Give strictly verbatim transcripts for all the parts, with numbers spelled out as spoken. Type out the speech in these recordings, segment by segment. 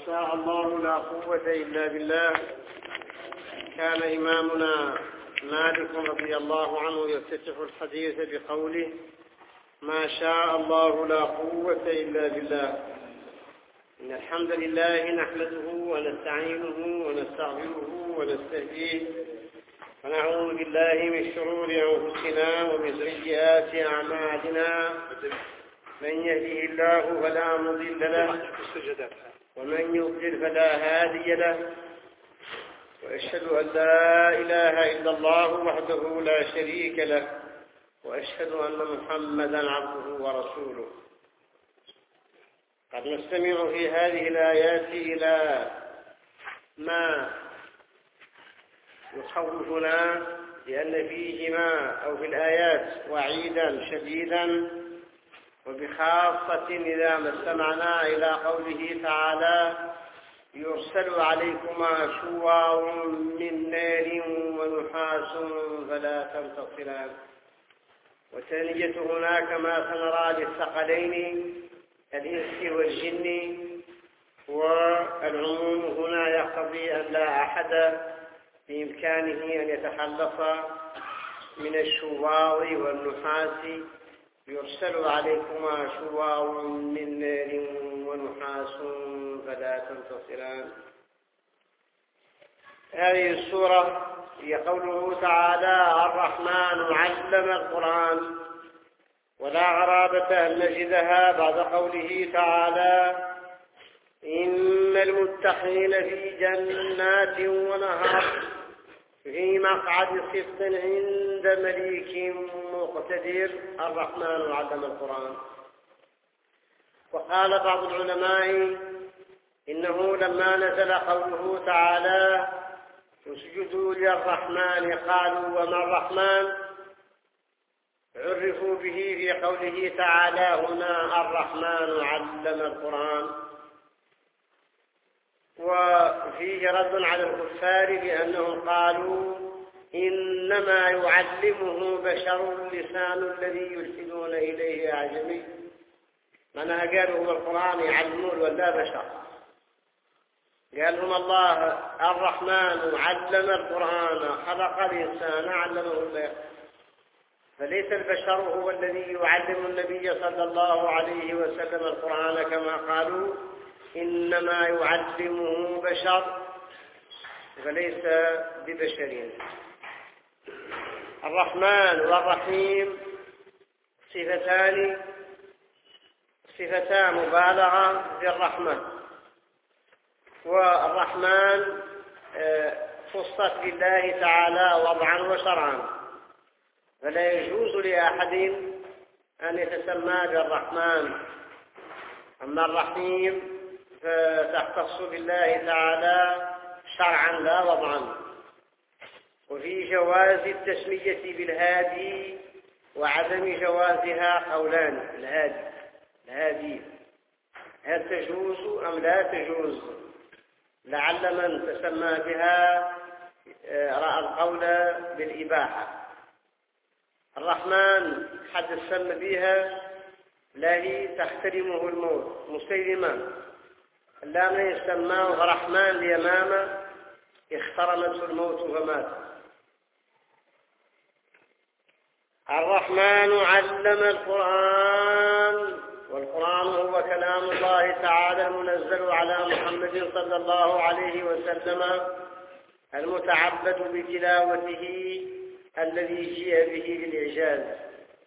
شاء الله لا قوة إلا بالله. كان إمامنا مالك رضي الله عنه يفتتح الحديث بقوله: ما شاء الله لا قوة إلا بالله. إن الحمد لله نحمده ونستعينه ونستغفره ونستهديه ونعوذ بالله من شرور أنفسنا ومن سيئات أعمالنا. من يهده الله فلا مضل له ومن يضلل فلا هادي له، وأشهد أن لا إله إلا الله وحده لا شريك له، وأشهد أن محمدا عبده ورسوله. قد نستمع في هذه الآيات إلى ما يخوفنا، لأن فيهما أو في الآيات وعيدا شديدا، وبخاصة إذا ما استمعنا إلى قوله تعالى: يرسل عليكما شواظ من نار ونحاس فلا تنتصران. والثانية هنا كما سنرى للثقلين الإنس والجن، والعموم هنا يقتضي أن لا أحد بإمكانه أن يتخلص من الشواظ والنحاس. يرسل عليكما شواظ من نار ونحاس فلا تنتصران. هذه السورة هي قوله تعالى: الرحمن علم القرآن. ولا غرابة أن نجدها بعد قوله تعالى: إن المتقين في جنات ونهر في مقعد صدق عند مليك مقتدر. الرحمن علم القرآن. وقال بعض العلماء إنه لما نزل قوله تعالى: اسجدوا للرحمن، قالوا: وما الرحمن؟ عرفوا به في قوله تعالى هنا: الرحمن علم القرآن. وفيه رد على الكفار بأنهم قالوا: إنما يعلمه بشر، لسان الذي يلحدون إليه أعجمي. معناها قالوا هو القرآن يعلمون ولا بشر؟ قال لهم الله الرحمن علم القرآن، خلق الإنسان علمه الله. فليس البشر هو الذي يعلم النبي صلى الله عليه وسلم القرآن كما قالوا إنما يعلمه بشر، فليس ببشرين. الرحمن والرحيم صفتان صفتا مبالغة في الرحمة. والرحمن خصت بالله تعالى وضعا وشرعا، فلا يجوز لأحد أن يتسمى بالرحمن. أما الرحيم فتختص بالله تعالى شرعا لا وضعا. وفي جواز التسمية بالهادي وعدم جوازها قولان. الهادي الهادي هل تجوز أم لا تجوز؟ لعل من تسمى بها رأى القول بالإباحة. الرحمن حد السم بها لا تحترمه الموت مسيلما، لا من يسماه رحمن ليمامه اخترمته الموت فمات. الرحمن علم القرآن. والقرآن هو كلام الله تعالى المنزل على محمد صلى الله عليه وسلم، المتعبد بتلاوته الذي جيء به بالإعجاز.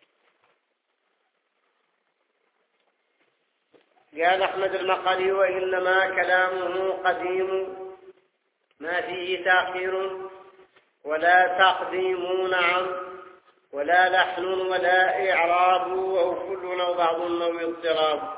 قال أحمد المقري: وإنما كلامه قديم ما فيه تأخير ولا تقديم، نعم، ولا لحن ولا إعراب، وهو كل أو بعض أو اضطراب.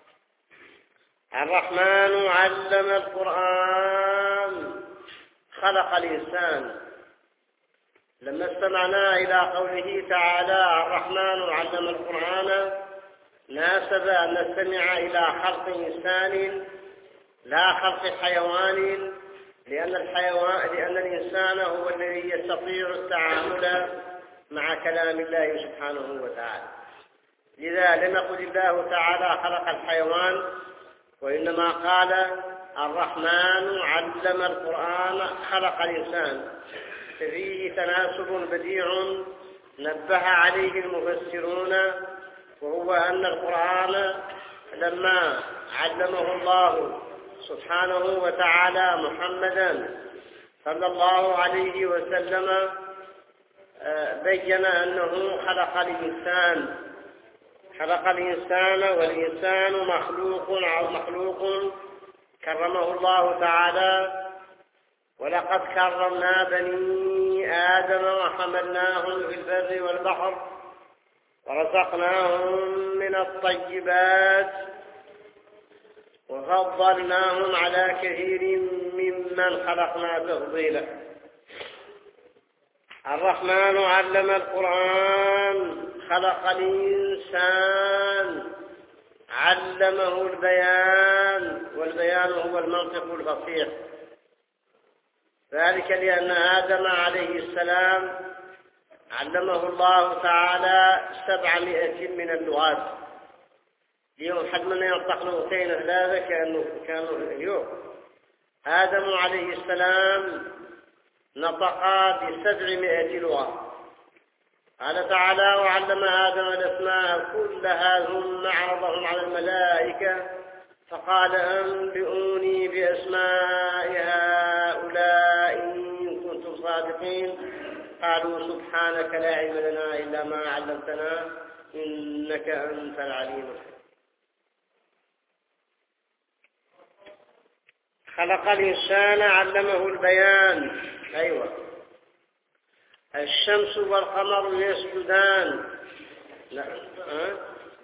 الرحمن علم القرآن، خلق الإنسان. لما استمعنا إلى قوله تعالى: الرحمن علم القرآن، ناسب أن نستمع إلى خلق إنسان لا خلق حيوان، لأن الحيوان لأن الإنسان هو الذي يستطيع التعامل مع كلام الله سبحانه وتعالى. لذا لم يقل الله تعالى خلق الحيوان، وإنما قال الرحمن علم القرآن خلق الإنسان، ففيه تناسب بديع نبه عليه المفسرون، وهو أن القرآن لما علمه الله سبحانه وتعالى محمدا صلى الله عليه وسلم بين أنه خلق الإنسان خلق الإنسان والإنسان مخلوق أو مخلوق كرمه الله تعالى. ولقد كرمنا بني آدم وحملناهم في البر والبحر ورزقناهم من الطيبات وفضلناهم على كثير ممن خلقنا تفضيلا. الرحمن علم القرآن خلق الإنسان علمه البيان، والبيان هو المنطق الفصيح، ذلك لأن آدم عليه السلام علمه الله تعالى سبعمائة من اللغات. اليوم حد من ينطق لغتين ثلاثة كأنه كانوا اليوم. آدم عليه السلام نطق بسبعمائة لغة. قال تعالى: وعلم آدم الأسماء كلها ثم عرضهم على الملائكة فقال: أنبئوني بأسماء هؤلاء إن كنتم صادقين. قالوا: سبحانك لا علم لنا إلا ما علمتنا إنك أنت العليم الحكيم. خلق الإنسان علمه البيان. أيوة. الشمس والقمر يسجدان. لا أه؟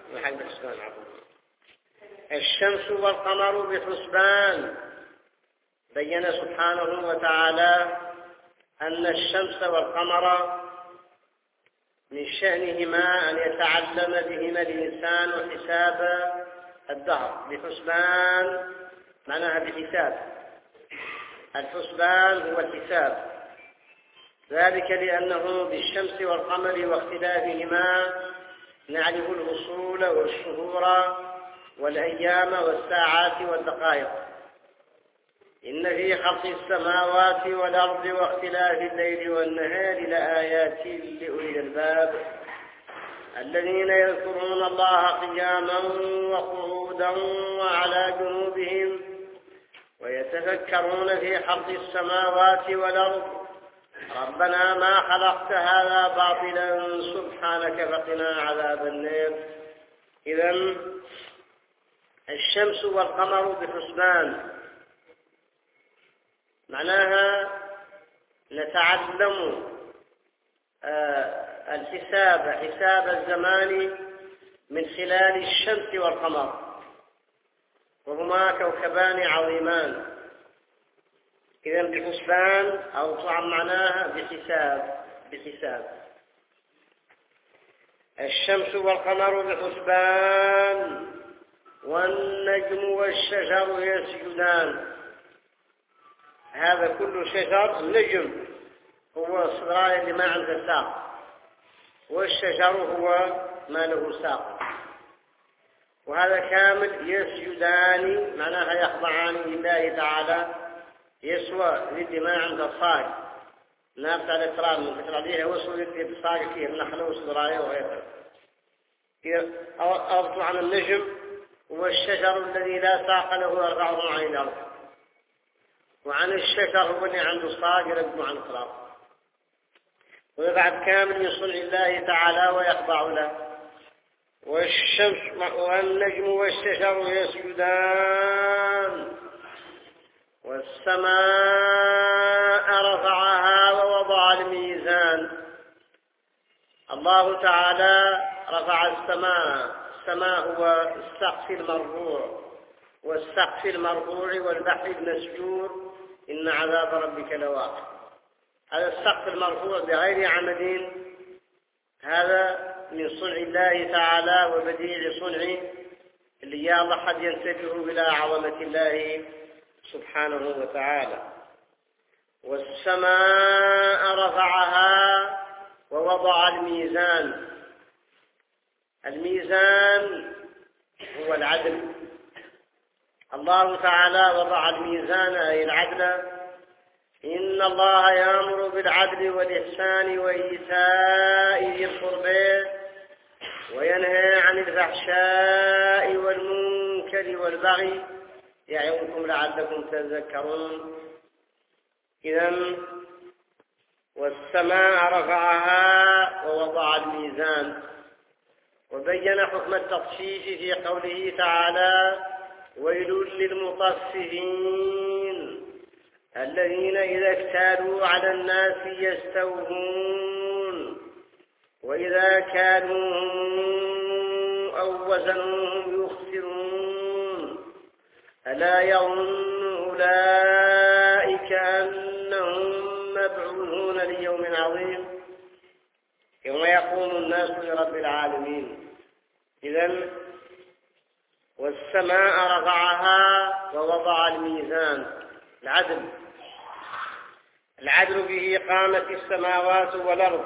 الشمس والقمر بحسبان. بين سبحانه وتعالى أن الشمس والقمر من شأنهما أن يتعلم بهما الإنسان حساب الدهر. بحسبان معناها بحساب. الحسبان هو الحساب، ذلك لأنه بالشمس والقمر واختلافهما نعرف الفصول والشهور والأيام والساعات والدقائق. إن في خلق السماوات والأرض واختلاف الليل والنهار لآيات لأولي الألباب الذين يذكرون الله قياما وقعودا وعلى جنوبهم ويتفكرون في خلق السماوات والأرض ربنا ما خلقت هذا باطلا سبحانك فقنا عذاب النار. إذن الشمس والقمر بحسبان معناها نتعلم الحساب حساب الزمان من خلال الشمس والقمر، وهما كوكبان عظيمان. إذن بحسبان أو طعم معناها بحساب بحساب. الشمس والقمر بحسبان والنجم والشجر يسجدان. هذا كل شجر. النجم هو الصدراء اللي ما عنده ساق، والشجر هو ما له ساق، وهذا كامل يسجدان معناها يخضعان لله تعالى. يسوى للي ما عنده صاق نابت على التراب من كثر عليها، وسوى للي بصاق فيه النخلة والصدراء وغيرها. أرضوا عن النجم والشجر الذي لا ساق له يرفعه عن الأرض، وعن الشجر هو اللي عنده صاق يرفعه عن التراب. وبعد كامل من صنع الله تعالى ويخضع له. والشمس والنجم والشجر يسجدان والسماء رفعها ووضع الميزان. الله تعالى رفع السماء. السماء هو السقف المرفوع، والسقف المرفوع والبحر المسجور إن عذاب ربك لواقع. هذا السقف المرفوع بغير عمد، هذا من صنع الله تعالى وبديع صنعه اللي يا الله حد ينتبه إلى عظمة الله سبحانه وتعالى. والسماء رفعها ووضع الميزان. الميزان هو العدل. الله تعالى وضع الميزان أي العدل. إن الله يأمر بالعدل والإحسان وإيتاء ذي القربى وينهى عن الفحشاء والمنكر والبغي يعظكم لعلكم تذكرون. إذن والسماء رفعها ووضع الميزان، وبين حكم التطفيف في قوله تعالى: ويل للمطففين الذين إذا اكتالوا على الناس يستوفون وإذا كالوهم أو وزنوهم يخسرون ألا يظن أولئك أنهم مبعوثون ليوم عظيم يوم يقوم الناس لرب العالمين. إذن والسماء رفعها ووضع الميزان، العدل. العدل به قامت السماوات والأرض،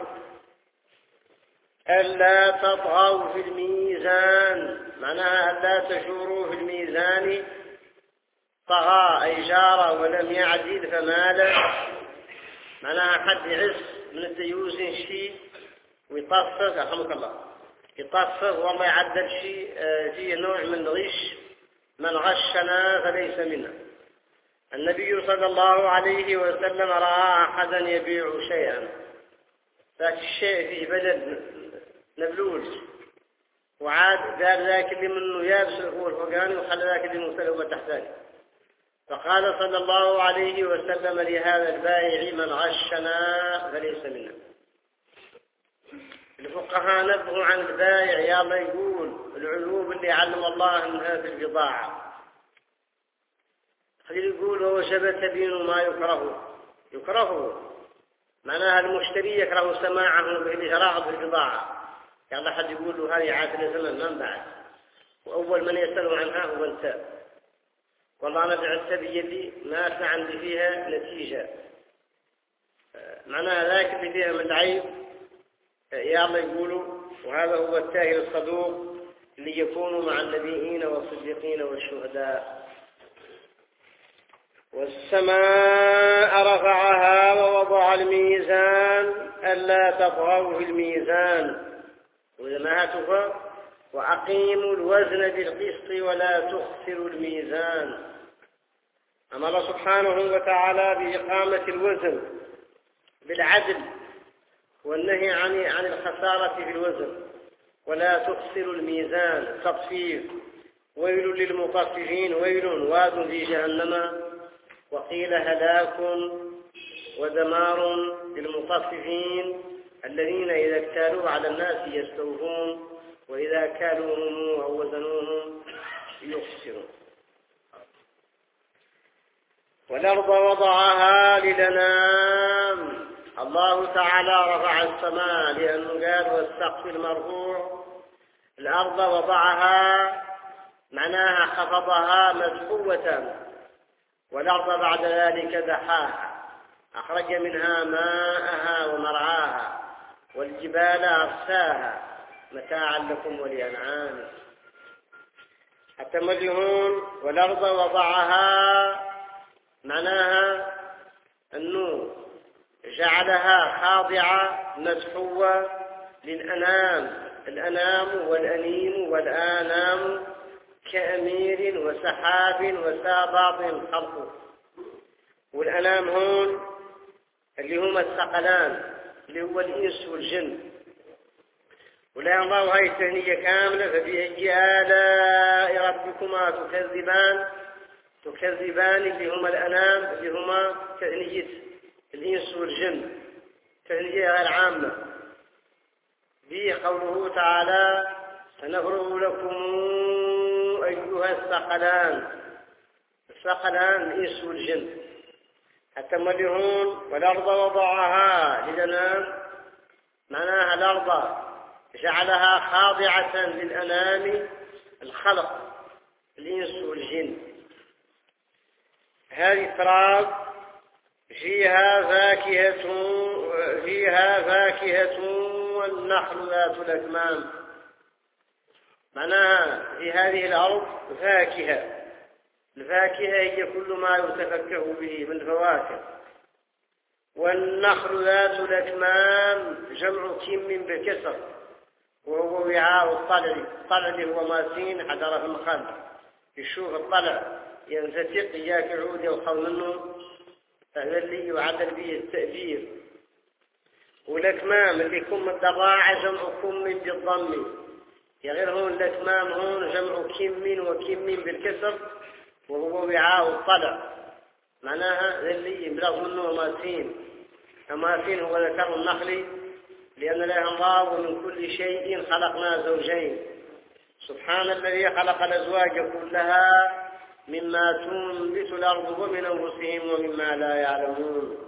ألا تطغوا في الميزان، معناها ألا تشوروا في الميزان. طغى أي جار ولم يعدل فمال، معناها حد يعس من الديوز شيء ويطفف، رحمك الله، يطفف والله يعدل شيء فيه نوع من الغش، من غشنا فليس منا. النبي صلى الله عليه وسلم رأى أحدا يبيع شيئا، ذاك الشيء فيه بدل نبلوج، وعاد قال ذاك اللي منه يابس هو الفقاني وخلى ذاك اللي مسلوبة تحتاني، فقال صلى الله عليه وسلم لهذا البائع: من غشنا فليس منا. الفقهاء نبهوا عن البائع، يا الله يقول العيوب اللي علم الله منها في البضاعة، خليل يقول: ووجب تبين ما يكره. يكره معناها المشتري يكره سماعه بالإغراء بالبضاعة، يعني حد يقول له هذه عادة زمن من بعد، وأول من يسأل عنها هو أنت. والله أنا بعت بيدي ما كان عندي فيها نتيجة، معناها ذاك اللي فيها من عيب يا الله يقولوا. وهذا هو التاجر الصدوق اللي يكون مع النبيين والصديقين والشهداء. والسماء رفعها ووضع الميزان ألا تطغوا في الميزان، وإذا ما هتفا وأقيموا الوزن بالقسط ولا تخسروا الميزان. أمر سبحانه وتعالى بإقامة الوزن بالعدل والنهي عن عن الخسارة في الوزن، ولا تخسروا الميزان، تطفيف. ويل للمطففين، ويل واد في جهنم، وقيل هلاك ودمار للمطففين الذين إذا اكتالوا على الناس يستوفون وإذا كالوهم أو وزنوهم يخسرون. والأرض وضعها للأنام. الله تعالى رفع السماء لأنه قال: والسقف المرفوع. الأرض وضعها معناها خفضها مسحوة، والأرض بعد ذلك دحاها، أخرج منها ماءها ومرعاها، والجبال أرساها متاعا لكم ولأنعام. حتى مليون. والأرض وضعها معناها أنه جعلها خاضعة مسحوة للأنام. الأنام والأنيم والآنام كأمير وسحاب وساباط خلقه. والأنام هون اللي هما الثقلان اللي هو الإنس والجن. ولا الله هاي التهنية كاملة. فبأي آلاء ربكما تكذبان. تكذبان اللي هما الأنام اللي هما تهنية الإنس والجن، تهنية غير عامة. به قوله تعالى: سنفرغ لكم أيها الثقلان. الثقلان الإنس والجن. حتى مليون. والأرض وضعها للأنام معناها الأرض جعلها خاضعة للأنام، الخلق الإنس والجن. هذه التراب فيها فاكهة فيها فاكهة والنخل ذات الأكمام. معناها في هذه الأرض فاكهة الفاكهة هي كل ما يتفكه به من الفواكه. والنخل ذات الأكمام جمع كم بكسر، وهو وعاء الطلع. الطلع اللي هو ماسين حضر في الخل، يشوف الطلع ينفتق إياك عود يوخل منه، فهذا اللي يعدل به التأثير. والأكمام اللي كم الضراعة جمع كم بالضم، غير هون الأكمام هون جمع كم وكم بالكسر، وهو وعاء الطلع. معناها اللي يبلغ منه ماسين. الماسين هو ذكر النخل، لأن له أمراض ومن كل شيء خلقنا زوجين. سبحان الذي خلق الأزواج كلها مما تنبت الأرض ومن أنفسهم ومما لا يعلمون.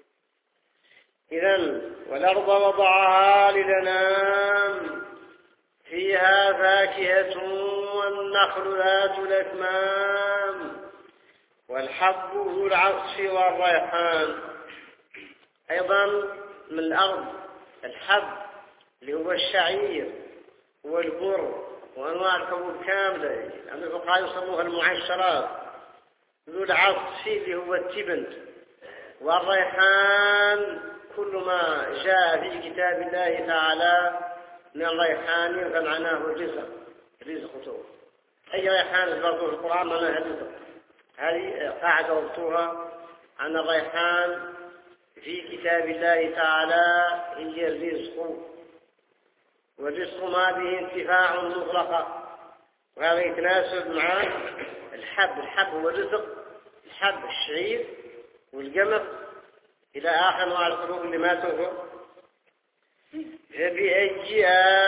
إذن والأرض وضعها للأنام فيها فاكهة والنخل ذات الأكمام والحب ذو العصف والريحان. أيضا من الأرض الحب اللي هو الشعير والبر وأنواع الحبوب كاملة، لأن الفقهاء يسموها المعشرات. ذو العصف اللي هو التبن، والريحان كل ما جاء في كتاب الله تعالى من الريحان فمعناه الرزق، رزقته. أي ريحان ذكرته في القرآن معناها الرزق. هذه قاعدة وضعتها عن الريحان في كتاب الله تعالى هي الرزق، والرزق ما به انتفاع مطلقة، وهذا يتناسب مع الحب. الحب هو الرزق، الحب الشعير والقمح إلى آخر أنواع الحبوب اللي ما تنفع. فبأي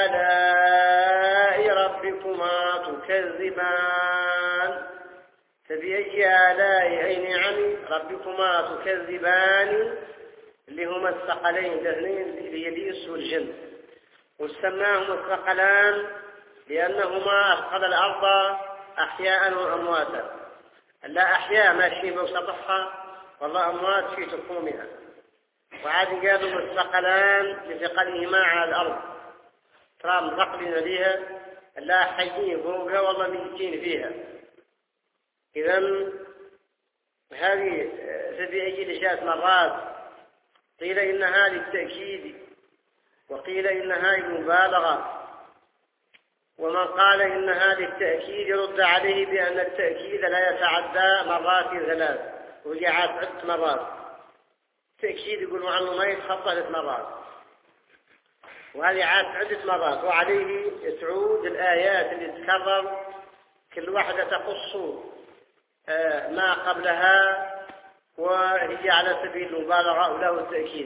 آلاء ربكما تكذبان؟ فبأي آلاء أي نعم ربكما تكذبان، اللي هما الثقلين الاثنين اللي هي الإنس والجن. وسماهم الثقلان لأنهما أثقل الأرض أحياء وأمواتا. لا أحياء ماشيين بسطحها، والله أموات في تخومها. وعاد قالوا الثقلان لثقلهما على الأرض، ترى مثقلين ليها، لا حيين فوقها والله ميتين فيها. إذن هذه فبأي الأشياء مرات قيل إنها للتأكيد، وقيل إنها للمبالغة. ومن قال إنها للتأكيد يرد عليه بأن التأكيد لا يتعدى مرات ثلاث، وهي عاد عدة مرات. التأكيد يقولوا عنه ما يتخطى ثلاث مرات، وهذه عاد عدة مرات. وعليه تعود الآيات اللي تكرر كل واحدة تقص ما قبلها، وهي على سبيل المبالغة وله التأكيد.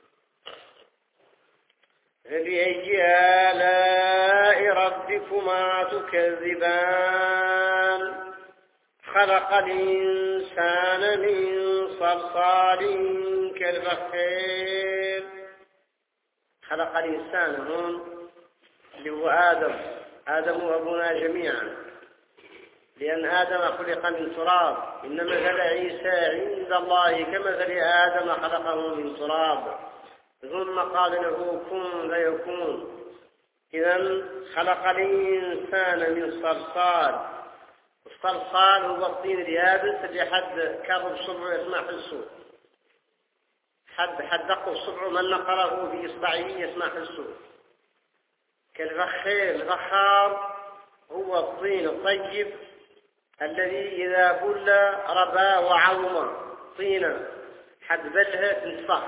فبأي آلاء ربكما تكذبان؟ خلق الإنسان من صلصال كالفخار. خلق الإنسان هون اللي هو آدم، آدم وأبونا جميعا، لأن آدم خلق من تراب. إن مثل عيسى عند الله كمثل آدم خلقه من تراب ثم قال له كن فيكون. إذن خلق الإنسان من صلصال. الصلصال هو الطين اليابس اللي حد كرب صبعه يسمع حسه، حد حد دقه صبعه من نقره بإصبعه يسمع حسه. كالفخار. الفخار هو الطين الطيب الذي إذا بل ربا وعوم طينا حد بلها تنصح.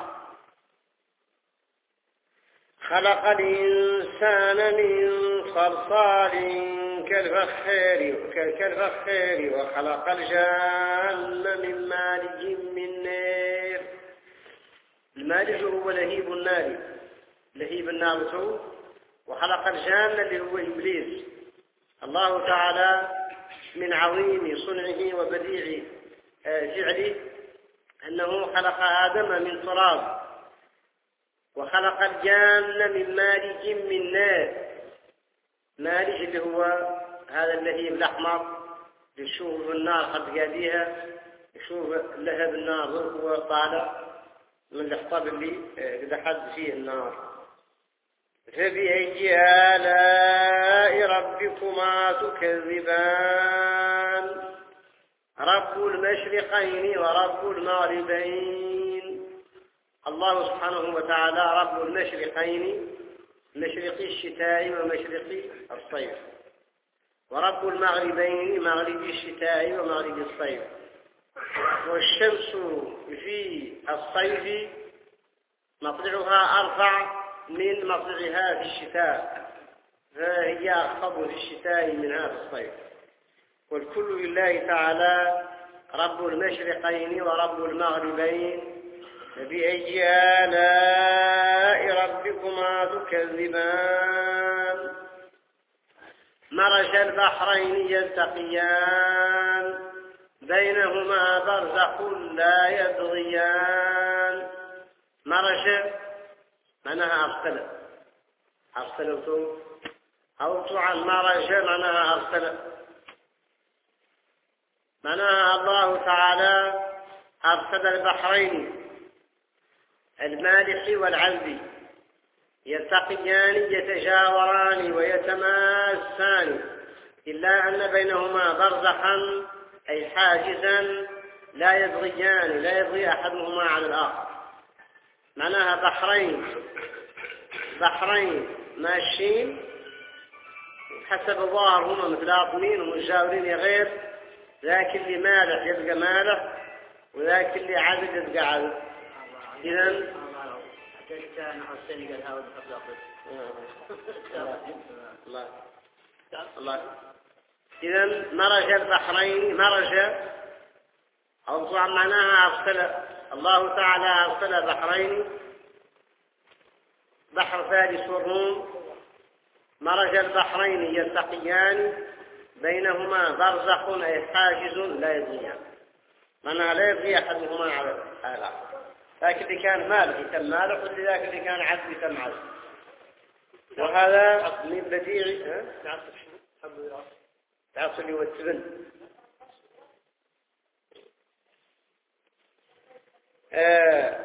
خلق الإنسان من صلصال كالفخار كالفخار وخلق الجان من مارج من نار. المارج هو لهيب النار، لهيب النار. وخلق الجان اللي هو إبليس. الله تعالى من عظيم صنعه وبديع فعله أنه خلق آدم من تراب، وخلق الجان من مارج من نار. مارج اللي هو هذا اللهيب الأحمر، يشوف النار قد قاديها، يشوف لهب النار هو طالع من الحطب اللي دحد فيه النار. فبأي آلاء ربكما تكذبان؟ رب المشرقين ورب المغربين. الله سبحانه وتعالى رب المشرقين، مشرقي الشتاء ومشرقي الصيف، ورب المغربين، مغربي الشتاء ومغربي الصيف. والشمس في الصيف مطلعها أرفع من مطلعها في الشتاء، فهي أخفض في الشتاء منها في الصيف. والكل لله تعالى رب المشرقين ورب المغربين. فبأي آلاء ربكما تكذبان؟ مرج البحرين يلتقيان بينهما برزخ لا يبغيان. مرج معناها أرسل، أرسلته أو عن مرج معناها أرسل، معناها الله تعالى أرسل البحرين المالح والعذب يلتقيان يتجاوران ويتماسان، إلا أن بينهما برزخا أي حاجزا لا يبغيان، لا يبغي أحدهما عن الآخر. معناها بحرين بحرين ماشيين حسب ظاهرهما متلاطمين ومتجاورين، غير ذاك اللي مالح يبقى مالح وذاك اللي عذب يبقى عذب. إذن الله إذن مرج البحرين، مرج أو معناها أرسل الله تعالى أرسل بحرين، بحر فارس والروم. مرج البحرين يلتقيان بينهما برزخ أي حاجز لا يبغيان، معناها لا يبغي أحدهما على الآخر. ذاك اللي كان مالح يتم مالح، والذاك اللي كان عذب يتم عذب. وهذا من بديع تعصلي والتبن. آه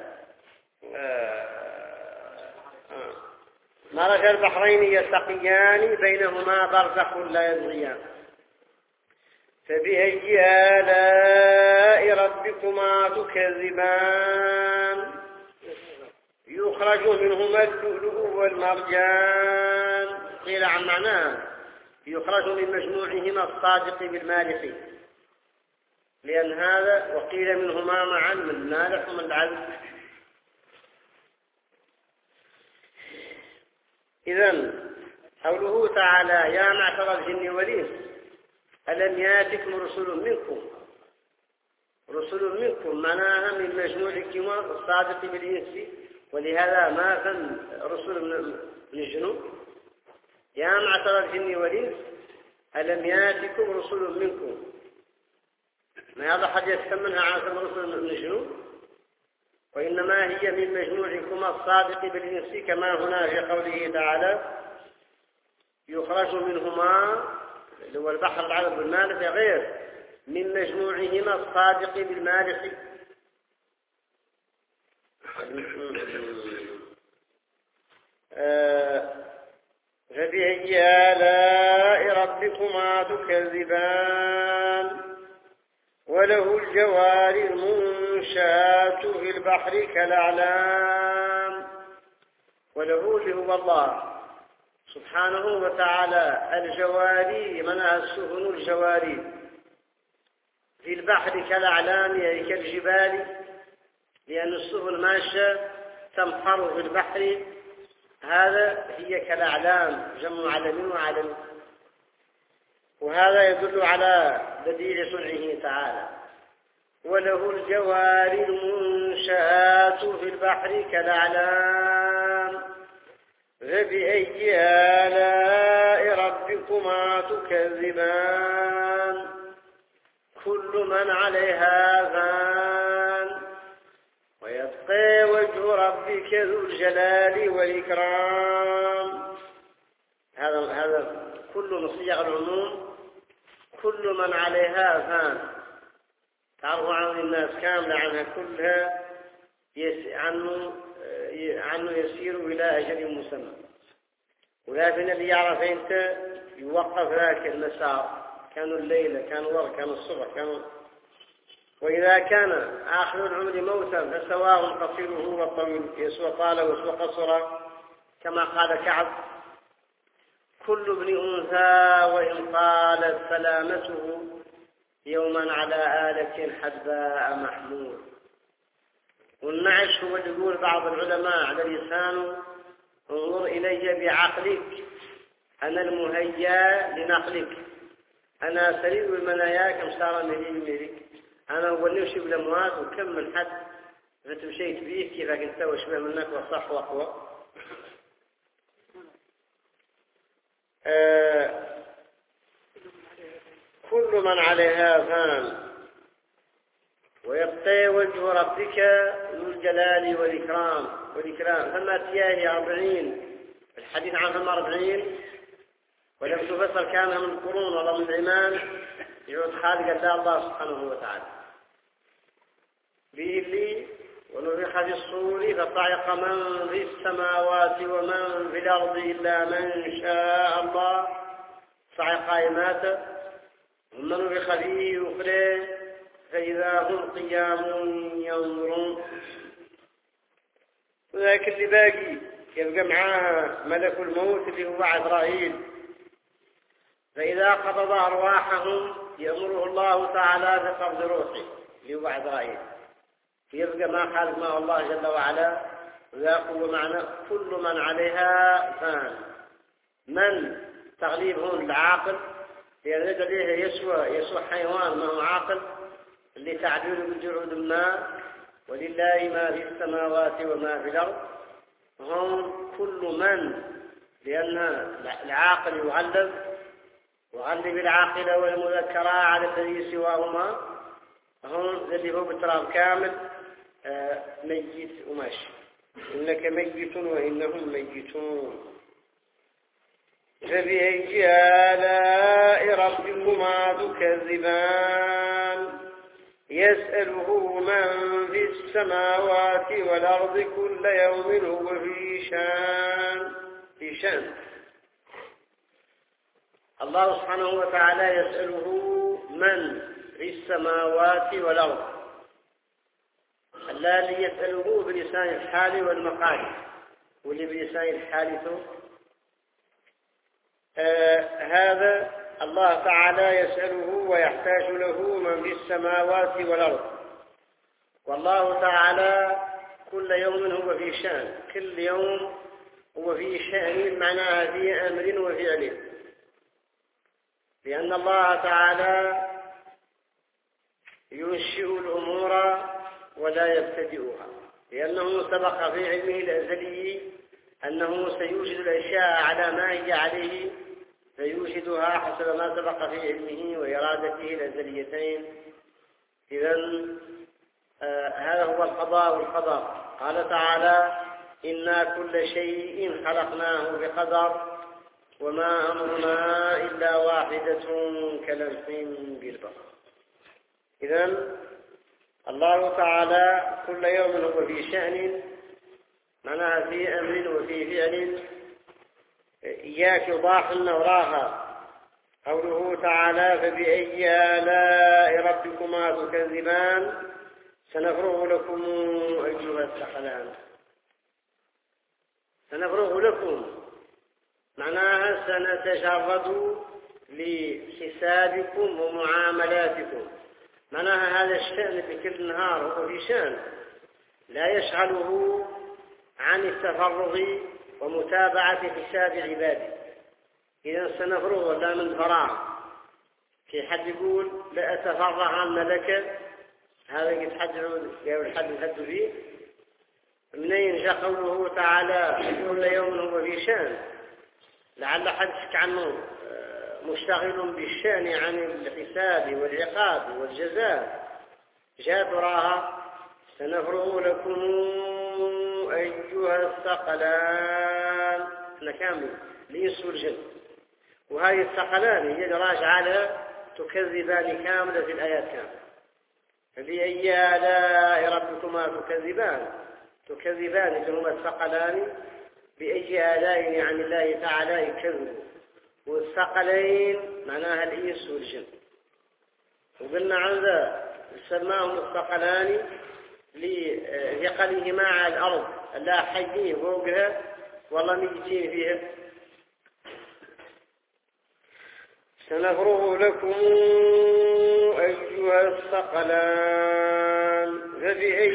آه مرج البحرين يلتقيان بينهما برزخ لا يبغيان. فبأي آلاء ربكما تكذبان؟ يخرج منهما اللؤلؤ والمرجان. قيل عن معناه يخرج من مجموعهما الصادق بالمالح، لأن هذا وقيل منهما معا من المالح ومن العذب. إذن قوله تعالى يا معشر الجن والإنس ألم ياتكم رسل منكم، رسل منكم معناها من مجموعكم الصادق بالإنس، ولهذا ما كان رسل من الجنوب. يا معشر الجن والإنس ألم ياتكم رسل منكم، ما هذا حد يفهم منها عن رسل من الجنوب، وإنما هي من مجموعكم الصادق بالإنس، كما هنا في قوله تعالى يخرج منهما اللي هو البحر العذب بالمالح، غير من مجموعهما الصادق بالمالح. فبأي آلاء ربكما تكذبان؟ وله الجوار المنشآت في البحر كالأعلام. وله اللي هو الله سبحانه وتعالى الجواري، منها السفن الجواري في البحر كالأعلام أي كالجبال، لأن السفن ماشية تمخر في البحر، هذا هي كالأعلام جمع علم وعلم. وهذا يدل على بديع صنعه تعالى. وله الجوار المنشآت في البحر كالأعلام. فبأي آلاء ربكما تكذبان؟ كل من عليها فان، ويبقى وجه ربك ذو الجلال والإكرام. هذا هذا كل من صيغ العموم، كل من عليها فان. تعرفوا عن الناس كاملة عنها كلها عنه عنه يسير إلى أجل مسمى، ولكن اللي يعرف أنت يوقف ذاك المسار، كانوا الليلة كانوا ورق كانوا الصبح كانوا وإذا كان آخر العمر موتا فسواء قصيره والطويل يسوى طال ويسوى قصر، كما قال كعب: كل ابن أنثى وإن طالت سلامته يوما على آلة حدباء محمول. والنعش هو يقول بعض العلماء على لسانه: انظر إلي بعقلك أنا المهيا لنقلك، أنا سريع المنايا كم صار مهي مهيك، أنا هو اللي يمشي بالأموات وكم من حد فتمشيت بيه كيف أنت وشبه منك وصح وقوة. آه كل من عليها فان ويبقى وجه ربك ذو الجلال والإكرام والإكرام. فما تياه أربعين الحديث عن فما أربعين ولم تفسر كانها من القرون ولا من العمان يعود خالق الله سبحانه وتعالى. به لي ونفخ في الصور فصعق من في السماوات ومن في الأرض إلا من شاء الله، صعق إماته، ثم نفخ فيه أخرى فإذا هم قيام ينظرون. وذاك اللي باقي يبقى معاها ملك الموت اللي هو عزرائيل، فإذا قبض أرواحهم يأمره الله تعالى بقبض روحه اللي هو عزرائيل، يبقى ما خالق ما الله جل وعلا. ويقول معنى كل من عليها فان. من تغليب هون العاقل، لأن عليه يسوى يسوى حيوان ما هو عاقل اللي تعديل بالجرود الماء، ولله ما في السماوات وما في الأرض. هم كل من، لأن العاقل يغلب وغلب العاقل والمذكرة على الذي سواهما، هم الذي هو بالتراب كامل آه ميت وماشي. إنك ميت وإنهم ميتون. فبأي آلاء ربكما تكذبان يسأله من في السماوات والأرض كل يوم هو في شان في شان. الله سبحانه وتعالى يسأله من في السماوات والأرض، الذي يسأله بلسان الحال والمقال، واللي بلسان الحال آه هذا الله تعالى يسأله ويحتاج له من في السماوات والأرض. والله تعالى كل يوم هو في شأن، كل يوم هو في شأن، معناها في أمر وفعل، لأن الله تعالى ينشئ الأمور ولا يبتدئها، لأنه سبق في علمه الأزلي أنه سيوجد الأشياء على ما هي عليه، فيوجدها حسب ما سبق في علمه وإرادته الأزليتين. إذن آه هذا هو القضاء والقدر. قال تعالى: إنا كل شيء خلقناه بقدر وما أمرنا إلا واحدة كلمح بالبصر. إذن الله تعالى كل يوم هو في شأن، معناها في أمر وفي فعل. إياك يضاح وراها قوله تعالى: فبأي آلاء ربكما تكذبان سنفرغ لكم أيها الثقلان. سنفرغ لكم معناها سنتجرد لحسابكم ومعاملاتكم، معناها هذا الشأن بكل نهار هو في شأن لا يشغله عن التفرغ ومتابعة حساب عباده. إذا سنفرغ لا من فراغ. في حد يقول لا أتفرغ عن لك، هذا يتحدث يقول الحد الحد فيه. منين جاء قوله تعالى كل يوم هو في شأن؟ لعل حدثك عنه مشتغل بالشأن عن الحساب والعقاب والجزاء. جاء تراها سنفرغ لكم أيها الثقلان، كامل ليس والجن. وهذه الثقلان هي دراج على تكذبان كاملة في الآيات كاملة. فبأي آلاء ربكما تكذبان، تكذبان اللي هما الثقلان، بأي آلاء عن الله تعالى يكذبوا. والثقلين معناها الإنس والجن. وقلنا عن ذا سماهم الثقلان لثقلهما على الأرض لا حيين فوقها والله ميتين فيها. سنفرغ لكم أيها الثقلان فبأي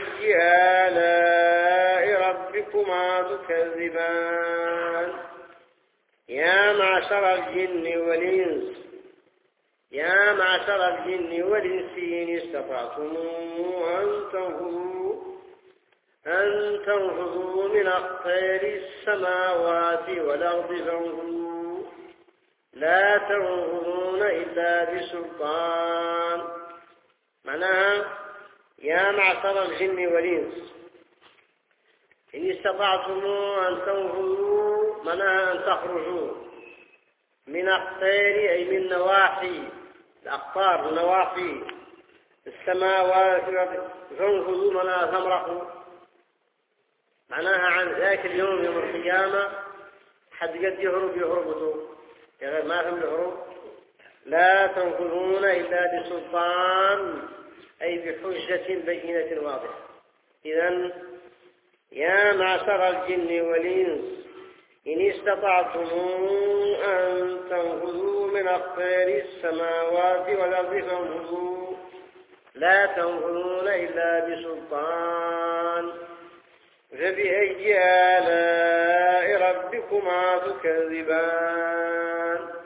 آلاء ربكما تكذبان. يا معشر الجن والإنس يا معشر الجن والإنس إن استطعتم أن تنفذوا أن تنفذوا من أقطار السماوات والأرض فانفذوا لا تنفذون إلا بسلطان. معناها يا معشر الجن والإنس إن استطعتم أن تنفذوا معناها أن تخرجوا من أقطار أي من نواحي الأقطار نواحي السماوات فانفذوا معناها تمرقوا. معناها عن ذاك اليوم يوم القيامة حد قد يهرب يهربوا يعني ما هم الهروب. لا تنفذون إلا بسلطان أي بحجة بينة واضحة. إذن يا معشر الجن والإنس إن استطعتم أن تنفذوا من أقطار السماوات والأرض فانفذوا لا تنفذون إلا بسلطان. فبأي آلاء ربكما تكذبان.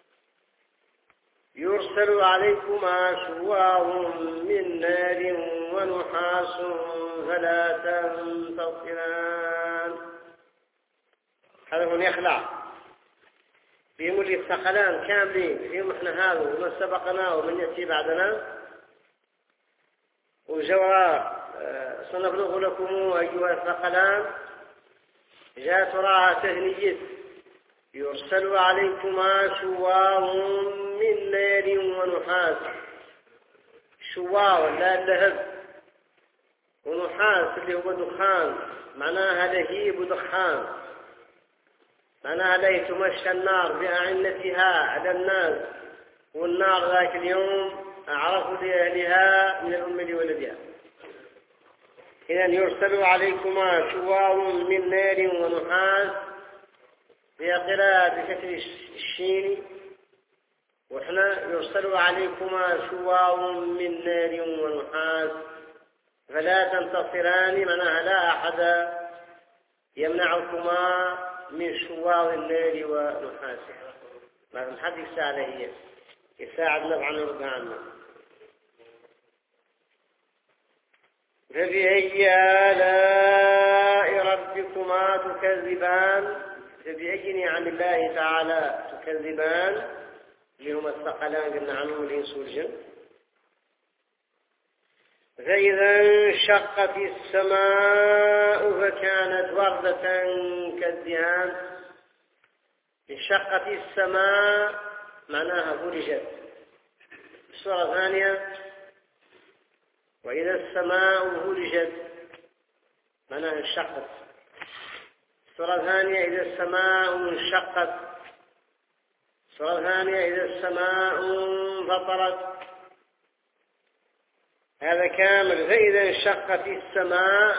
يرسل عليكما شواظ من نار ونحاس فلا تنتصران. هذا هو يخلع فيهم اللي الثقلان كاملين فيهم احنا هذا ومن سبقنا ومن يأتي بعدنا. وجواب سنفرغ لكم أيها الثقلان جاءت وراها تهنية. يرسل عليكما شواظ من نار ونحاس. شواظ لا اللهب ونحاس اللي هو دخان معناها لهيب ودخان معناها لا تمشى النار بأعنتها على الناس والنار ذاك اليوم أعرف لأهلها من الأم لولدها. إذن يرسل عليكما شواظ من نار ونحاس هي قراءة بكسر الشين وإحنا يرسل عليكما شواظ من نار ونحاس فلا تنتصران معناها لا أحد يمنعكما من شواظ النار ونحاسها. ما حد يساعد هي يساعد نفعا ورد عنا. فبأي آلاء ربكما تكذبان. فبأي نعم الله تعالى تكذبان اللي هما الثقلان قلنا عنهم الإنس والجن. فإذا انشقت السماء فكانت وردة كالدهان. انشقت السماء معناها فرجت. السورة الثانية وإذا السماء فرجت معناها انشقت. السورة الثانية إذا السماء انشقت. السورة الثانية إذا السماء انفطرت. هذا كامل. فإذا انشقت السماء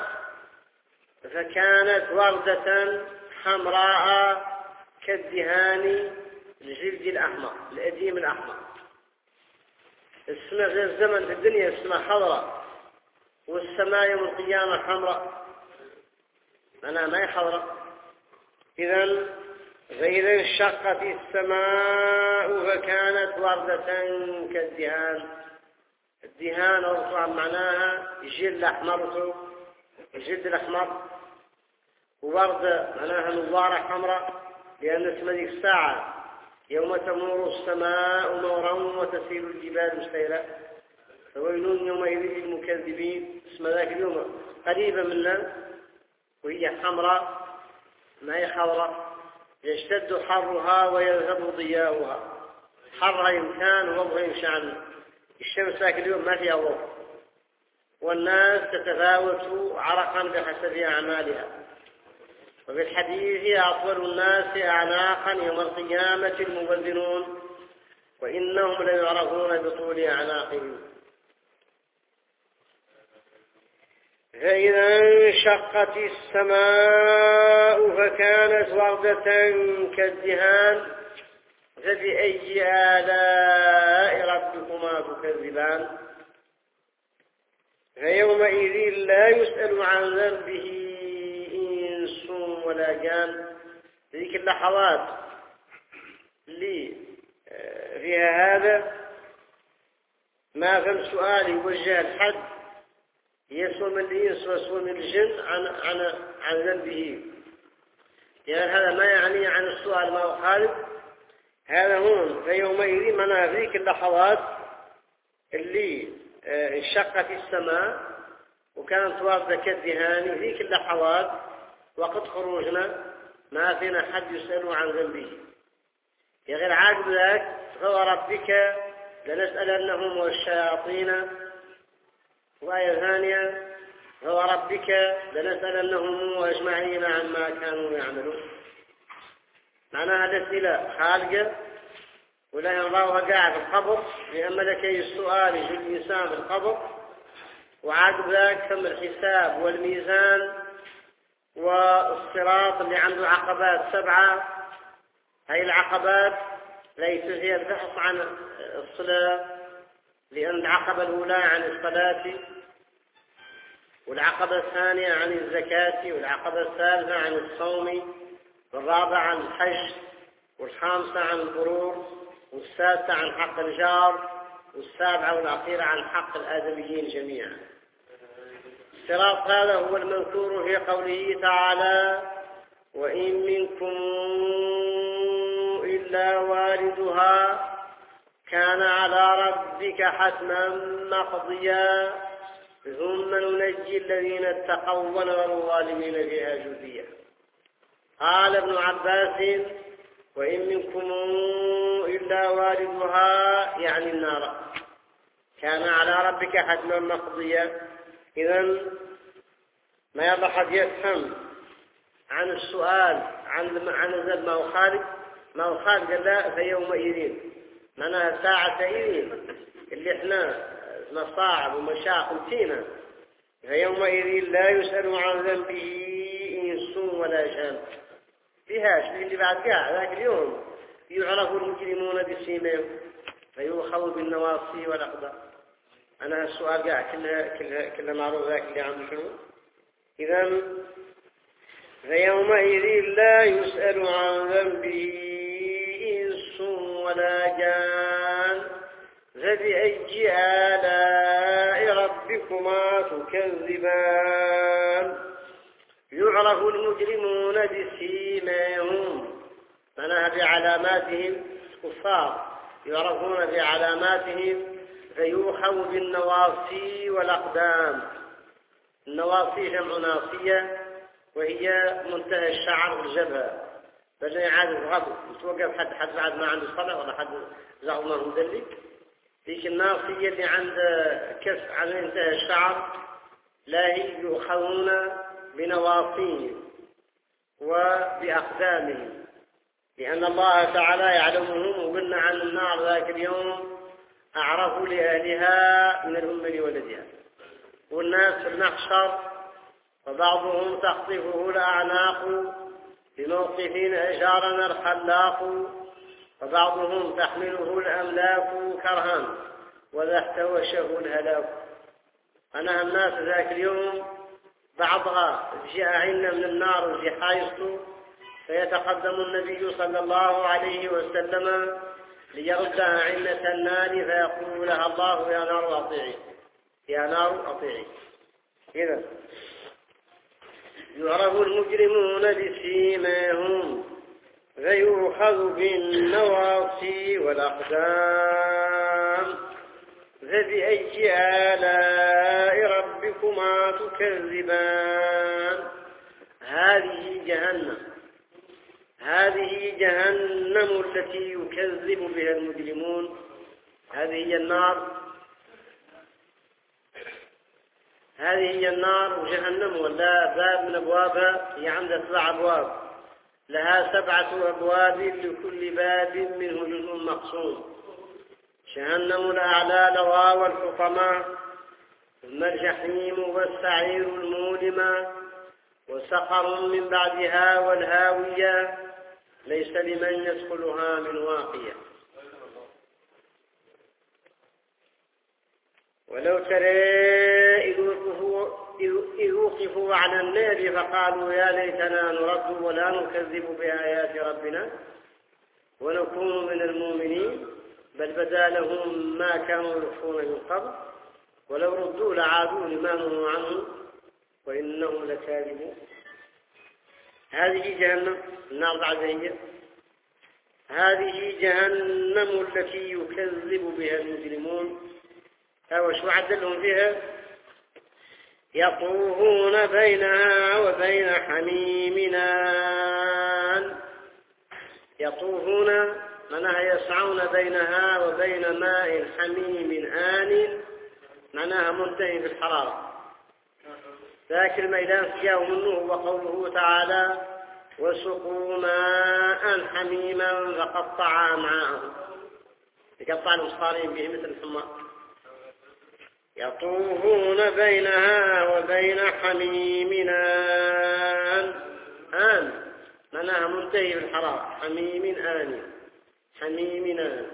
فكانت وردة حمراء كالدهان الجلد الأحمر الأديم الأحمر. السماء في الزمن في الدنيا السماء حضراء والسماء يوم القيامة حمراء أنا ما هي حضراء. إذن فإذا انشقت السماء فكانت وردة كالدهان. الدهان أرفع معناها الجلد أحمر الجلد الأحمر ووردة معناها نظارة حمراء لأن اسم ذيك الساعة يوم تمور السماء مورا وتسير الجبال مسيرا فويل يومئذ للمكذبين. اسم ذاك اليوم قريبة منا وهي حمراء ما هي خضراء يشتد حرها ويذهب ضياؤها. حرها يمكان وضوء يمشان. الشمس ذاك اليوم ما فيها ضوء والناس تتفاوت عرقا بحسب أعمالها. وفي الحديث أطول الناس أعناقا يوم القيامة المبذرون وإنهم ليعرفون بطول أعناقهم. فإذا انشقت السماء فكانت وردة كالدهان فبأي آلاء ربكما تكذبان فيومئذ لا يسأل عن ذنبه إنس ولا جان. ذيك اللحظات اللي فيها هذا ما فهم سؤال يوجه الحد يسوى من الإنس ويسوى من الجن عن عن عن ذنبه، يعني هذا ما يعني عن السؤال ما هو خالد. هذا هون فيومئذ منا ذيك اللحظات اللي انشقت السماء وكانت واردة كالدهان، ذيك اللحظات وقت خروجنا ما فينا حد يسأل عن ذنبه. يا غير عاقب ذاك فوربك لنسألنهم والشياطين. وآية ثانية فوربك لنسألنهم أجمعين عما كانوا يعملون. معناها الأسئلة خالقة ولا ينظرها قاعد في القبر، لأن ملكي السؤال يجي الإنسان في القبر، وعاقب ذاك تم الحساب والميزان والصراط اللي عنده عقبات سبعة. هاي العقبات ليس هي البحث عن الصلاة، لأن العقبة الأولى عن الصلاة، والعقبة الثانية عن الزكاة، والعقبة الثالثة عن الصوم، والرابعة عن الحج، والخامسة عن الغرور، والسادسة عن حق الجار، والسابعة والأخيرة عن حق الآدميين جميعا. الصراط هذا هو المذكور في قوله تعالى: وإن منكم إلا واردها كان على ربك حتما مقضيا ثم ننجي الذين اتقوا ونذر الظالمين فيها جثيا. قال ابن عباس: وإن منكم إلا واردها يعني النار، كان على ربك حتما مقضيا. إذن ما يلا حد يفهم عن السؤال عن عن الذنب ما هو خالق ما هو خالق لا فيومئذ معناها ساعة إذن اللي احنا مصاعب ومشاق فينا. فيومئذ لا يسأل عن ذنبه إنس ولا جان. فيهاش اللي بعد كاع ذاك اليوم يعرف المجرمون بسيماهم فيؤخذوا بالنواصي والأقدام. أنا السؤال قاع كلها كلها كلها معروف ذاك اللي عنده شنو. إذا فيومئذ لا يسأل عن ذنبه إنس ولا جان فبأي آلاء ربكما تكذبان. يعرف المجرمون بسيماهم معناها بعلاماتهم. الكفار يعرفون بعلاماتهم فيؤخذ بالنواصي والأقدام. النواصي جمع ناصية وهي منتهى الشعر والجبهة، بل يعاد الغضب يتوقف حد حد بعد ما عنده صلاة ولا حد زعم ما مدلي. ذيك الناصية اللي عند كف على انتهى الشعر لا هي يؤخذون بنواصيهم وبأقدامهم، لأن الله تعالى يعلمهم. وقلنا عن النار ذاك اليوم: أعرفوا لأهلها من الأم لولدها. والناس في المحشر وبعضهم تخطفه الأعناق بموقفين أجارنا الخلاق، وبعضهم تحمله الأملاك كرها وذا احتوشه الهلاك. أنا الناس ذاك اليوم بعضها جاء عنا من النار وجي حايصته، فيتقدم النبي صلى الله عليه وسلم ليردها عنة النار فيقول لها الله: يا نار أطيعي، يا نار أطيعي. إذا يعرف المجرمون بسيماهم فيؤخذ بالنواصي والأقدام. فبأي آلاء ربكما تكذبان. هذه جهنم هذه جهنم التي يكذب بها المجرمون. هذه هي النار هذه هي النار وجهنم، ولا باب من أبوابها هي عندها سبع أبواب، لها سبعة أبواب لكل باب منه جزء مقسوم. جهنم الأعلى لظى والحطمة ثم الجحيم والسعير المؤلمة وسقر من بعدها والهاوية ليس لمن يدخلها من واقية. ولو ترى إذ وقفوا على النار فقالوا يا ليتنا نرد ولا نكذب بآيات ربنا ونكون من المؤمنين بل بدا لهم ما كانوا يخفون من قبل ولو ردوا لعادوا لما نهوا عنه وإنهم لكاذبون. هذه جهنم النار بعدها هذه جهنم التي يكذب بها المجرمون. أو شو عدلهم فيها؟ يطوفون بينها وبين حميم آن. يطوفون معناها يسعون بينها وبين ماء حميم آن معناها منتهي في الحرارة. ذاك الميدان سياو منه وقوله تعالى وسقوا ماء حميما فقطع أمعاءهم يقطع المصارين به مثل الحمار. يطوفون بينها وبين حميم آن. آن معناها منتهي في الحرارة حميم آن حميم آن.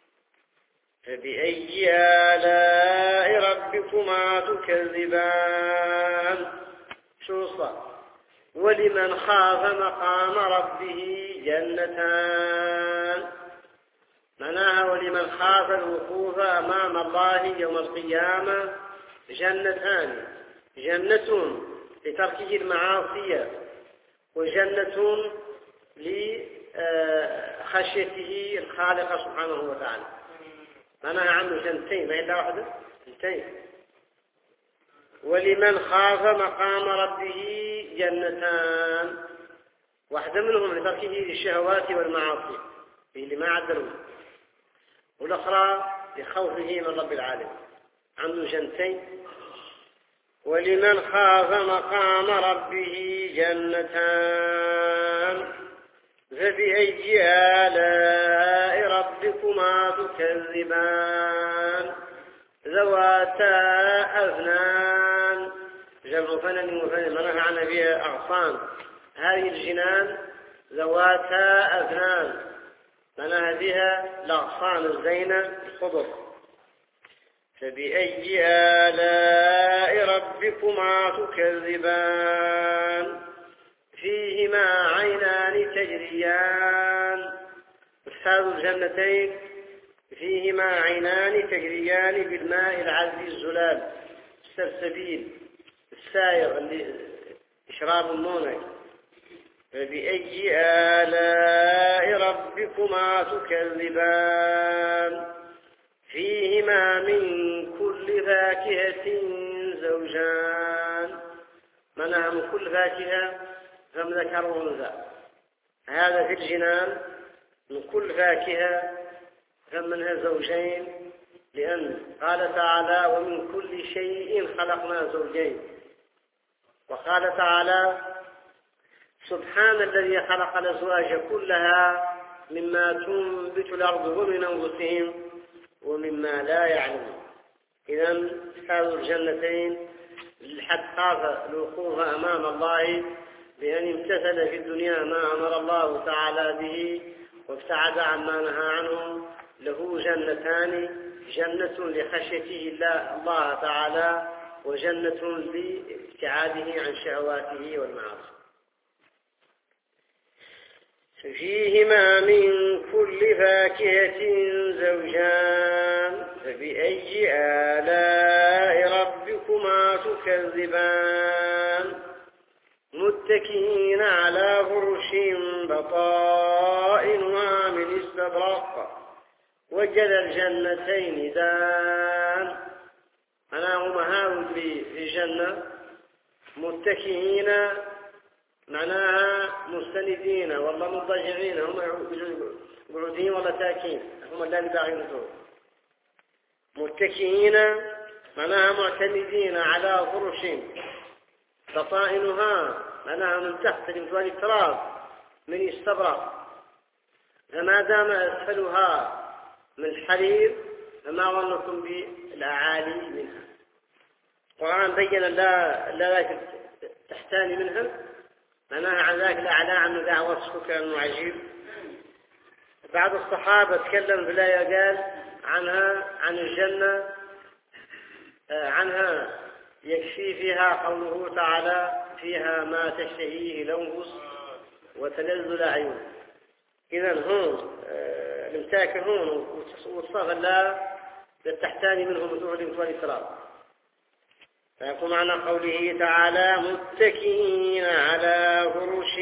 فبأي آلاء ربكما تكذبان. شو صار؟ ولمن خاف مقام ربه جنتان معناها ولمن خاف الوقوف أمام الله يوم القيامة جنتان. جنة لتركه المعاصي وجنة لخشيته الخالق سبحانه وتعالى. معناها عنده جنتين ما إلا واحدة جنتين. ولمن خاف مقام ربه جنتان واحدة منهم لتركه الشهوات والمعاصي اللي ما عدلوا والأخرى لخوفه من رب العالمين عنده جنتين. ولمن خاف مقام ربه جنتان فبأي آلاء ربكما تكذبان ذواتا أذنان. جمع فنن وفنن منها عنا فيها أغصان. هذه الجنان ذواتا أذنان منها بها الأغصان الزينة الخضر. فبأي آلاء ربكما تكذبان فيهما عينان تجريان. أصحاب الجنتين فيهما عينان تجريان بالماء العذب الزلال السلسبيل السائر اللي إشراب المونة. فبأي آلاء ربكما تكذبان فيهما من كل فاكهة زوجان. منها من كل فاكهة فم ذكر وانثى. هذا في الجنان من كل فاكهة فمنها زوجين لأن قال تعالى ومن كل شيء خلقنا زوجين. وقال تعالى سبحان الذي خلق الأزواج كلها مما تنبت الأرض ومن أنفسهم ومما لا يعلمون. إذن أصحاب الجنتين لحد خاف الوقوف أمام الله بأن امتثل في الدنيا ما أمر الله تعالى به وابتعد عما نهى عنه له جنتان. جنة لخشيته الله, الله تعالى وجنة لابتعاده عن شهواته والمعاصي. فيهما من كل فاكهة زوجان فبأي آلاء ربكما تكذبان متكئين على فرش بطائنها من استبرق وجد الجنتين دان. أنا هم هاود في الجنة متكئين معناها مستندين والله مضجعين هم قعودين ولا تاكين هم اللي باغين دول. متكئين معناها معتمدين على فرش بطائنها معناها من تحت المتوالي التراب من استبرق فما دام أسفلها من حرير فما ظنكم بالأعالي منها. القرآن بين لا لا تحتاني منها، معناها عن ذاك الأعلى عنه دعوة وصفه كأنه عجيب. بعض الصحابة تكلم في الآية قال عنها عن الجنة عنها يكفي فيها قوله تعالى فيها ما تشتهيه الأنفس وتلذ الأعين. إذن هون الامتاك هون وصف الله للتحتاني منهم مثل والإسراء. فيكون معنى قوله تعالى متكئين على فرش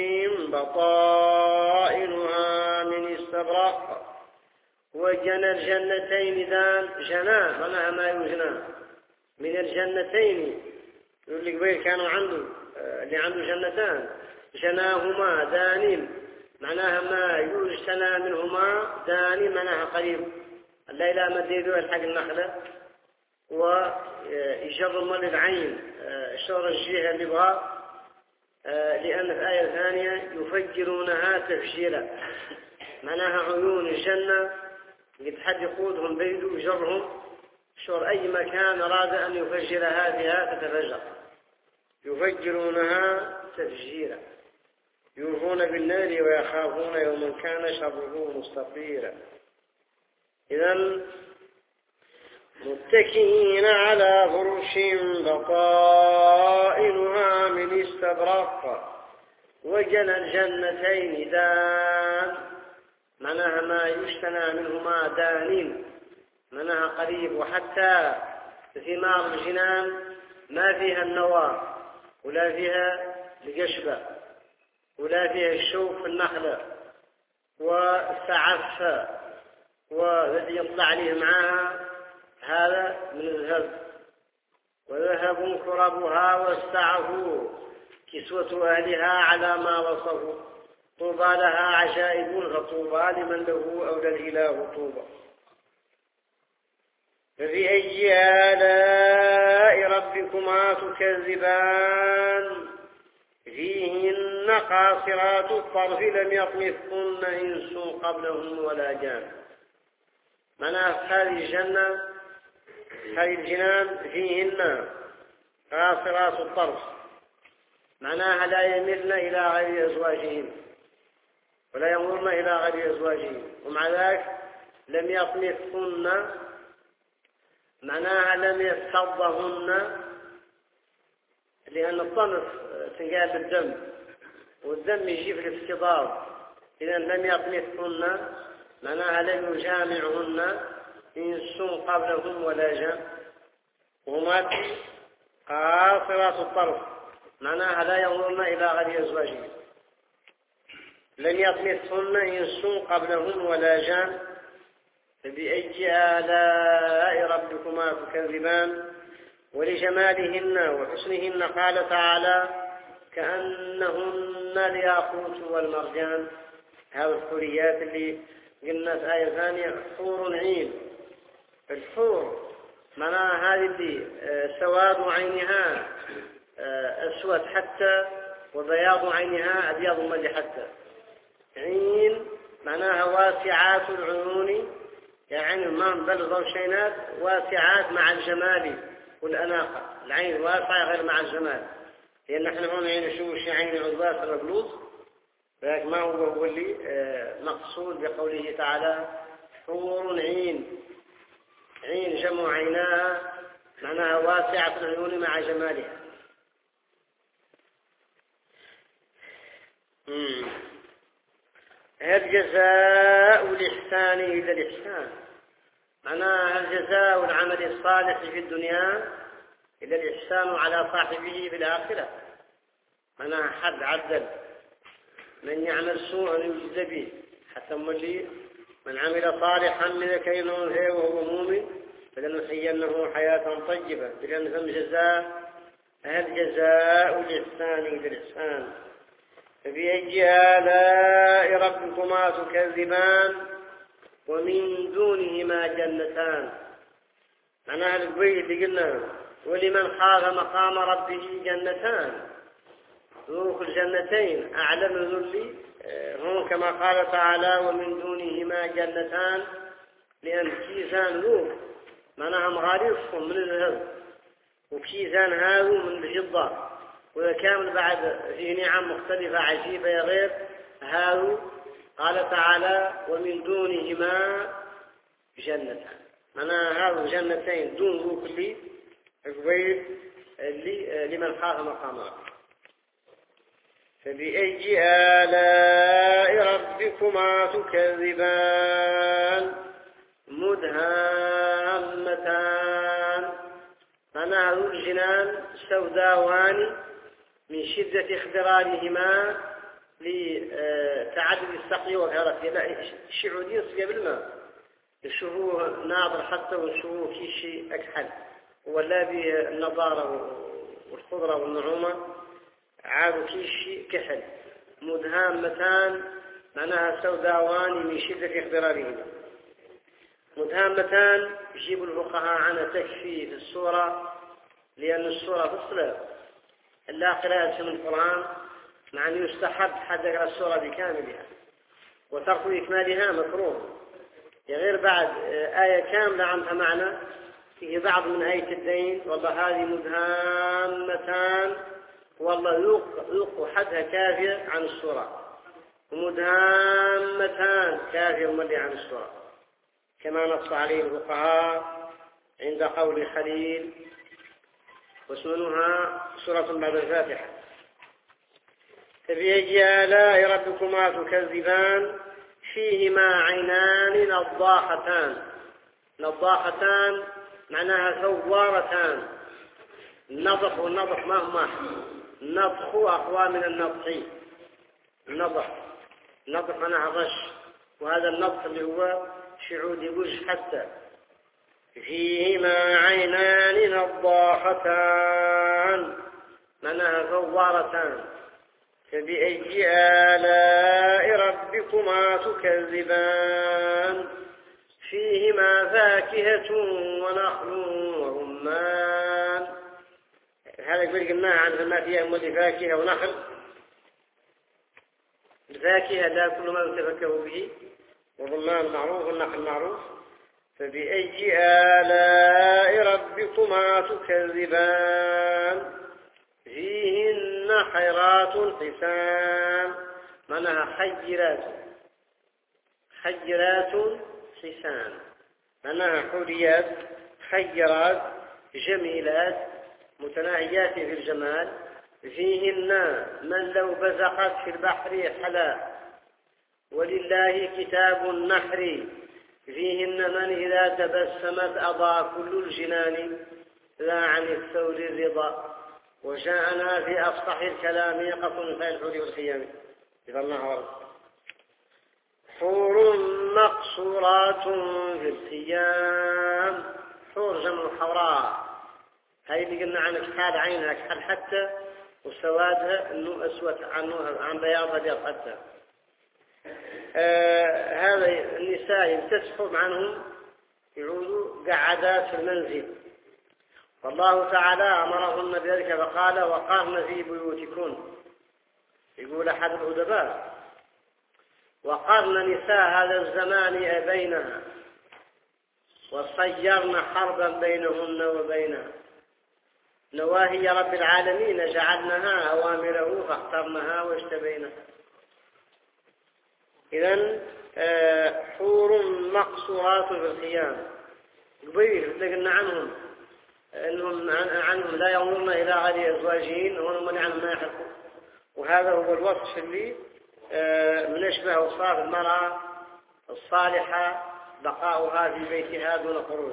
بطائنها من استبرق وجنى الجنتين ذان جنى معناها ما يجنى من الجنتين. يقول لك قبيل كانوا عنده اللي عنده جنتان جناهما دان معناها ما يجتنى منهما دان معناها قريب الليلة مديدوا الحق النخلة ويجر مال العين شر الجهة اللي بها، لأن في آية ثانية يفجرونها تفجيرا معناها عيون الجنة قد حد يقودهم بيده ويجرهم شر أي مكان أراد أن يفجرها بها تتفجر. يفجرونها تفجيرا يوفون بالنار ويخافون يوما كان شره مستطيرا. إذن متكئين على فرش بطائنها من استبرق وجنى الجنتين دان معناها ما يجتنى منهما دانين معناها قريب. وحتى ثمار الجنان ما فيها النوى ولا فيها القشبة ولا فيها الشوك في النخلة والسعف والذي يطلع عليه معها هذا من الذهب وذهب كربها واستعفوا كسوة أهلها على ما وصفوا طوبى لها عجائب فطوبى لمن له أولى الإله طوبى. فبأي آلاء ربكما تكذبان فيهن قاصرات الطرف لم يطمثهن إنس قبلهم ولا جان. معناها هذه الجنة هذه الجنان فيهن قاصرات الطرف معناها لا يملن إلى غير أزواجهن ولا ينظرن إلى غير أزواجهن، ومع ذلك لم يطمثهن معناها لم يفتضهن، لأن الطمث تنقال بالدم والدم يجيب الافتضاض. إذا لم يطمثهن معناها لم يجامعهن إنس قبلهم ولا جان. وهما قاصرات الطرف معناها لا ينظرن إلى غير أزواجهن. لم يطمثهن إنس قبلهم ولا جان. فبأي آلاء ربكما تكذبان. ولجمالهن وحسنهن قال تعالى كأنهن الياقوت والمرجان. هذه الحوريات اللي قلنا في آية ثانية حور عين. الحور معناها هذه اللي سواد عينها أسود حتى وبياض عينها أبيض ملي حتى. عين معناها واسعات العيون يعني ما بلغ الشينات واسعات مع الجمال والأناقة. العين واسعة غير مع الجمال، لأن نحن هون عين شو شي عين عضوات الرجلوس، لكن ما هو هو اللي مقصود بقوله تعالى حور عين. عين جمع عيناها معناها واسعة العيون مع جمالها. هل جزاء الإحسان إلا الإحسان؟ معناها هل جزاء العمل الصالح في الدنيا إلا الإحسان على صاحبه في الآخرة؟ معناها حد عدل من يعمل سوءا يجزى به حتى مولي من عمل صالحا من ذكر أو أنثى وهو مؤمن فلنحيينه حياة طيبة. لأن ثم جزاء هل جزاء الإحسان إلا الإحسان. فبأي آلاء ربكما تكذبان ومن دونهما جنتان. معناها القوي اللي قلنا ولمن خاف مقام ربه جنتان. ذوق الجنتين أعلى من ذلي هم كما قال تعالى ومن دونهما جنتان، لأن كيسان ذوق معناها مغاريصهم من الذهب وكيزان هاو من الفضة، وكامل بعد فيه نعم مختلفة عجيبة يا غير هاو. قال تعالى ومن دونهما جنتان، أنا هاو جنتين دون ذو كلي قبيل لمن خاف مقام ربه. فبأي آلاء ربكما تكذبان مدهامتان. معناها ذو الجنان سوداوان من شدة اخضرارهما لتعدد السقي وغيرته. لا الشعودين صقى بالماء يشوفوه ناظر حتى ويشوفوه كيشي أكحل، ولا بالنضارة والخضرة والنعومة عادوا كيشي كحل. مدهامتان معناها سوداوان من شدة اخضرارهما. مدهامتان يجيب الفقهاء عنها تكفي في السورة، لأن السورة تصل لا قراءة من القرآن، مع أن يستحب حد يقرأ السورة بكاملها، وترك إكمالها مكروه. غير بعد آية كاملة عنها معنى فيه بعض من آية الدين، والله هذه مدهامتان، والله يوق حدها كافية عن السورة، ومدهامتان كافية وملي عن السورة، كما نص عليه الفقهاء عند قول خليل واسمنها سورة بعد الفاتحة. فبأي آلاء ربكما تكذبان فيهما عينان نضاختان. نضاختان معناها ثوارتان. النضخ والنضخ ما هما؟ النضخ أقوى من النضح. النضخ النضخ معناها غش، وهذا النضخ اللي هو شعود يبوش حتى. فيهما عينان نضاختان معناها ثوارتان. فبأي آلاء ربكما تكذبان فيهما فاكهة ونخل ورمان. هذا يقول قلنا عن ما فيها مولي فاكهة ونخل. الفاكهة لا كل ما يتفكه به، والرمان معروف والنخل معروف. فبأي آلاء ربكما تكذبان فيهن خيرات حسان معناها خيرات. خيرات حسان معناها حوريات خيرات جميلات متناهيات في الجمال. فيهن من لو بزقت في البحر حلا، ولله كتاب النحر. فيهن من إذا تبسمت أضاء كل الجنان لا عن الثور الرضا. وجاءنا في أفصح الكلام يقف في الحور والخيام. إذا الله ورد. حور مقصورات في الخيام. حور جمع حوراء، هاي اللي قلنا عنك حال عينها كحل حتى، وسوادها انه اسود عنه عن بياضها بيض حتى. آه هذا النساء تسحب عنهم يعودوا قعدات في المنزل، والله تعالى أمرهن بذلك فقال وقرن في بيوتكن. يقول أحد الأدباء وقرن نساء هذا الزمان أبينها وصيرن حربا بينهن وبينها. نواهي رب العالمين جعلناها أوامره فاخترناها واجتبينها. إذن حور مقصورات في الخيام. قبيل لقلنا عنهم أنهم عنهم لا ينظرن إلى غير أزواجهن وهم من عنهم ما يحقوا. وهذا هو الوصف اللي من يشبه أوصاف المرأة الصالحة بقاؤها في بيتها دون خروج.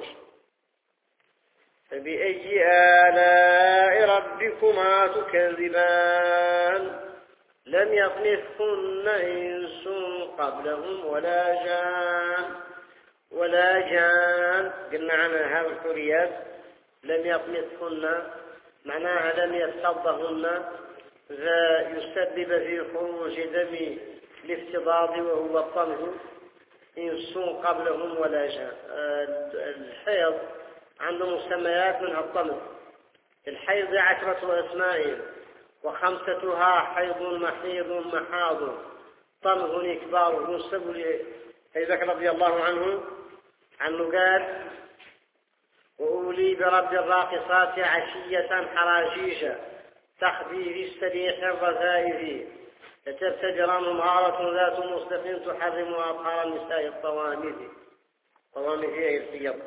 فبأي آلاء ربكما تكذبان لم يطمثهن إنس قبلهم ولا جان. ولا جان قلنا عنها هذه الحوريات لم يطمثهن معناها لم يصطدهن، ذا يسبب في خروج دم الافتضاض وهو الطمث. إنس قبلهم ولا جان. الحيض عنده مسميات منها الطمث. الحيض عشرة أسماء وخمستها حيض محيض محاض طمث إكبار. ينسب لأبي بكر رضي الله عنه عنه قال وأولي برب الراقصات عشية حراجيشا تخفي في السريح الرزائف تتبتدر ممهارة ذات مصدق تحرم أطهار النساء الطوامث طوامث هي الثياب.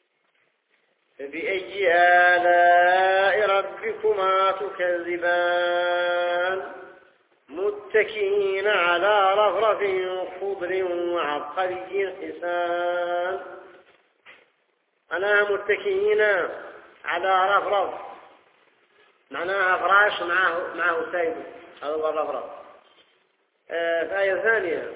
فبأي آلاء ربكما تكذبان متكئين على رفرف خضر وعبقري حسان. أنا متكئين على رفرف معناها فراش معه معه سيد هذا هو الرفرف. آه فآية ثانية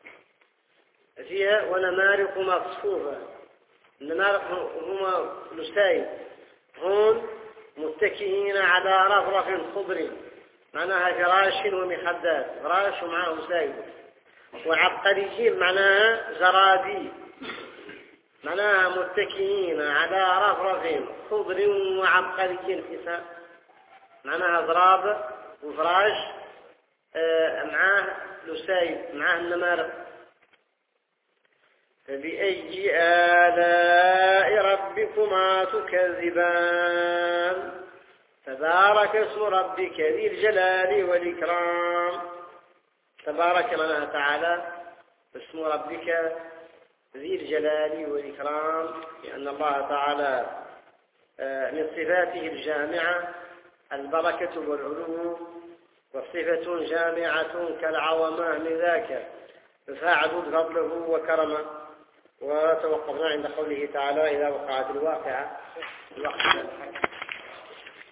فيها ونمارق مصفوفة. النمارق هما لسايد هون متكئين على رفرف خضر معناها فراش ومخدات فراش ومعه سايد. وعبقريين معناها زرابي معناها متكئين على رفرف خضر وعبقري حسان معناها ضراب وفراش آه معاه لسايد معاه النمارق. فبأي آلاء ربكما تكذبان تبارك اسم ربك ذي الجلال والإكرام. تبارك معناها تعالى اسم ربك ذي الجلال والإكرام لأن الله تعالى من صفاته الجامعة البركة والعلو وصفة جامعة كالعظمة لذاك فاعدد فضله وكرمه. وتوقفنا عند قوله تعالى إذا وقعت الواقعة الواقعة